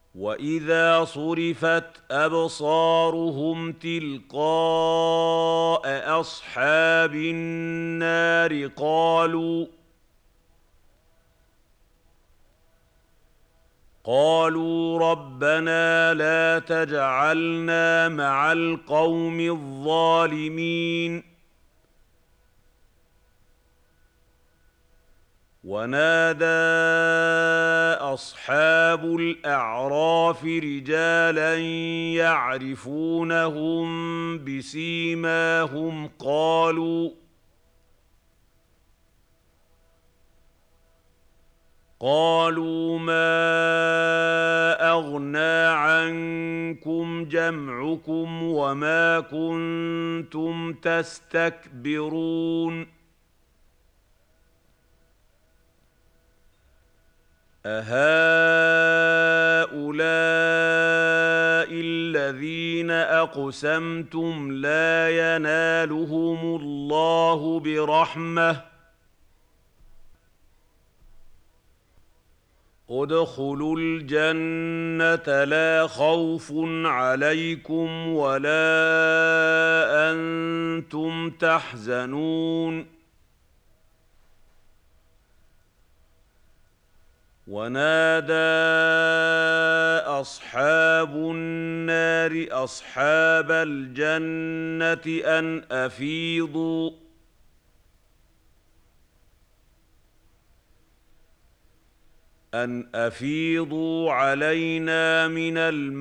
وإذا صرفت أبصارهم تلقاء أصحاب النار قالوا ربنا لا تجعلنا مع القوم الظالمين. ونادى أصحاب الأعراف رجالا يعرفونهم بسيماهم قالوا ما أغنى عنكم جمعكم وما كنتم تستكبرون أهؤلاء الذين أقسمتم لا ينالهم الله برحمة ادخلوا الجنة لا خوف عليكم ولا أنتم تحزنون. ونادى أصحاب النار أصحاب الجنة أن أفيضوا علينا من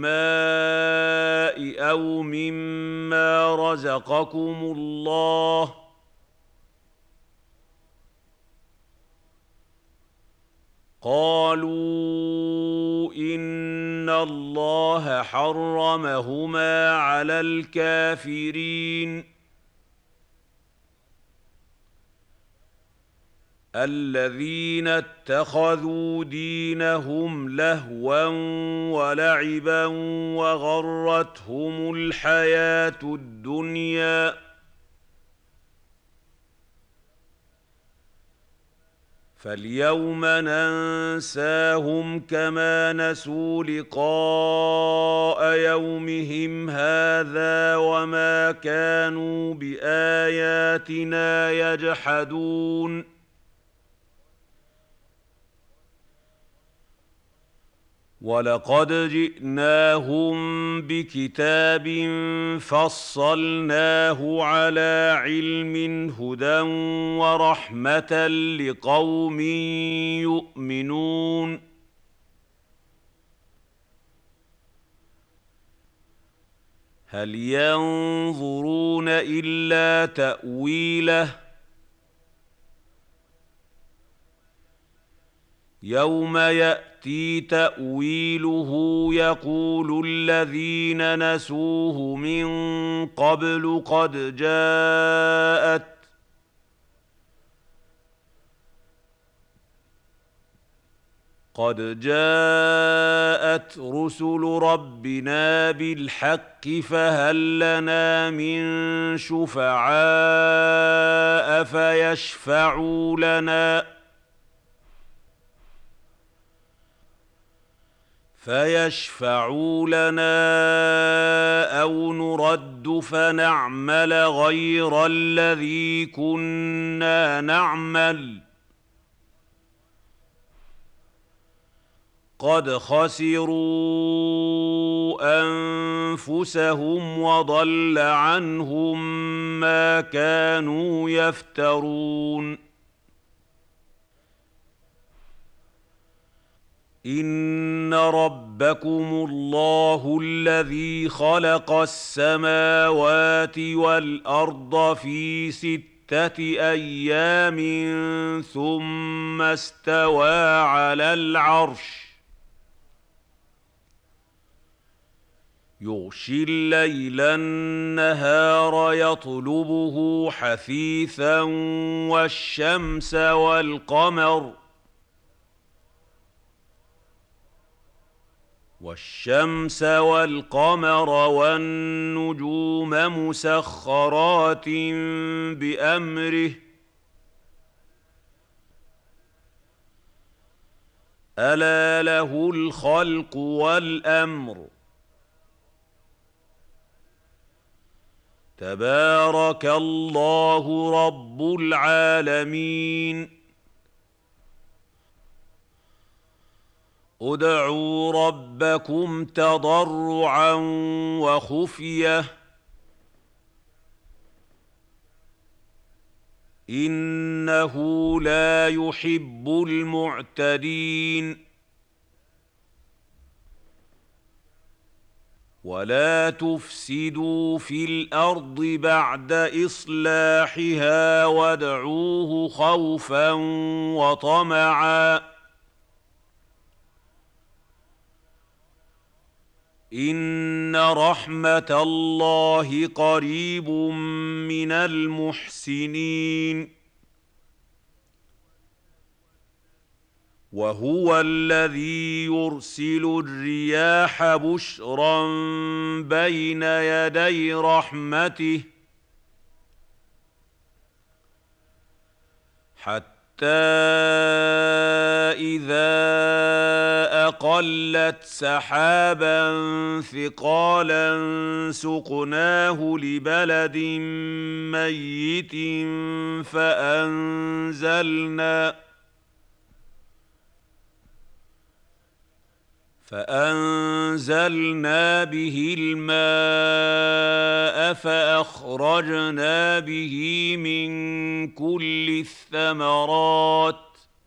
الماء أو مما رزقكم الله قالوا إن الله حرمهما على الكافرين. الذين اتخذوا دينهم لهوا ولعبا وغرتهم الحياة الدنيا فاليوم ننساهم كما نسوا لقاء يومهم هذا وما كانوا بآياتنا يجحدون. ولقد جئناهم بكتاب فصلناه على علم هدى ورحمة لقوم يؤمنون. هل ينظرون إلا تأويله يوم يأتي تأويله يقول الذين نسوه من قبل قد جاءت رسل ربنا بالحق فهل لنا من شفعاء فيشفعوا لنا أو نرد فنعمل غير الذي كنا نعمل قد خسروا أنفسهم وضل عنهم ما كانوا يفترون. إن ربكم الله الذي خلق السماوات والأرض في 6 أيام ثم استوى على العرش يغشي الليل النهار يطلبه حثيثا والشمس والقمر والنجوم مسخرات بأمره ألا له الخلق والأمر تبارك الله رب العالمين ادعوا ربكم تضرعا وخفيه إنه لا يحب المعتدين ولا تفسدوا في الأرض بعد إصلاحها وادعوه خوفا وطمعا إن رحمة الله قريب من المحسنين وهو الذي يرسل الرياح بشرا بين يدي رحمته حتى إذا أقلت سحابا ثقالا سقناه لبلد ميت فأنزلنا به الماء فأخرجنا به من كل الثمرات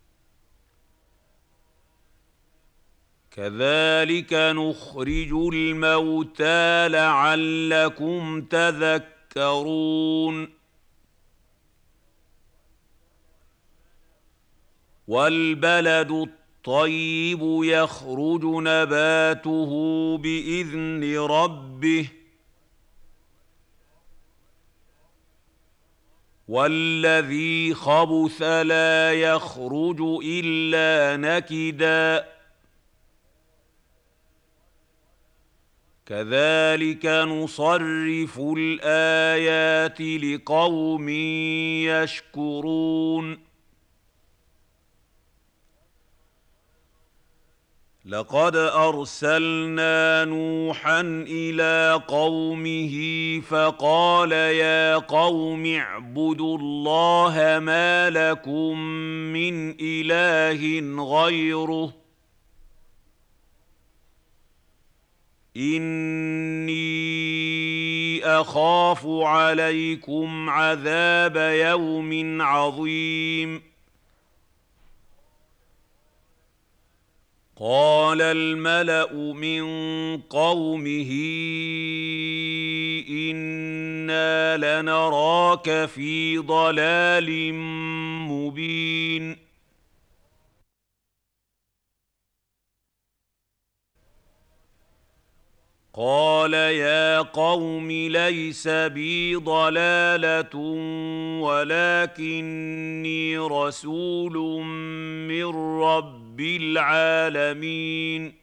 كذلك نخرج الموتى لعلكم تذكرون والبلد الطيب يخرج نباته بإذن ربه والذي خبث لا يخرج إلا نكدا كذلك نصرف الآيات لقوم يشكرون لقد أرسلنا نوحا إلى قومه فقال يا قوم اعبدوا الله ما لكم من إله غيره إني أخاف عليكم عذاب يوم عظيم قال الملأ من قومه إنا لنراك في ضلال مبين قال يا قوم ليس بي ضلالة ولكني رسول من رب العالمين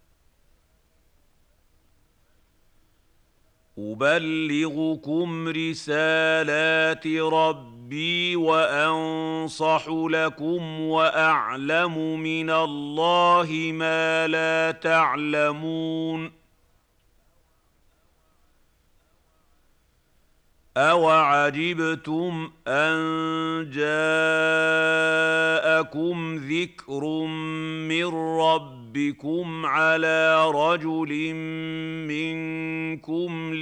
أبلغكم رسالات ربي وأنصح لكم وأعلم من الله ما لا تعلمون أَوَعَجِبْتُمْ أَن جَاءَكُمْ ذِكْرٌ مِّن رَّبِّكُمْ عَلَىٰ رَجُلٍ مِّنكُمْ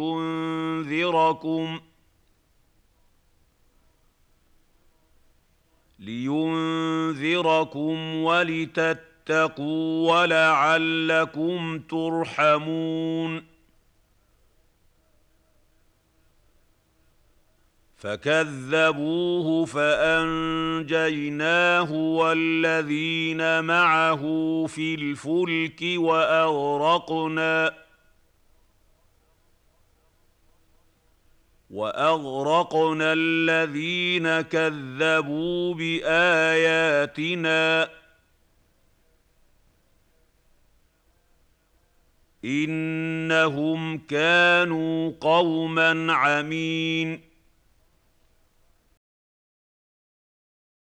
لِيُنذِرَكُمْ وَلِتَتَّقُوا وَلَعَلَّكُمْ تُرْحَمُونَ فكذبوه فأنجيناه والذين معه في الفلك وأغرقنا الذين كذبوا بآياتنا إنهم كانوا قوما عمين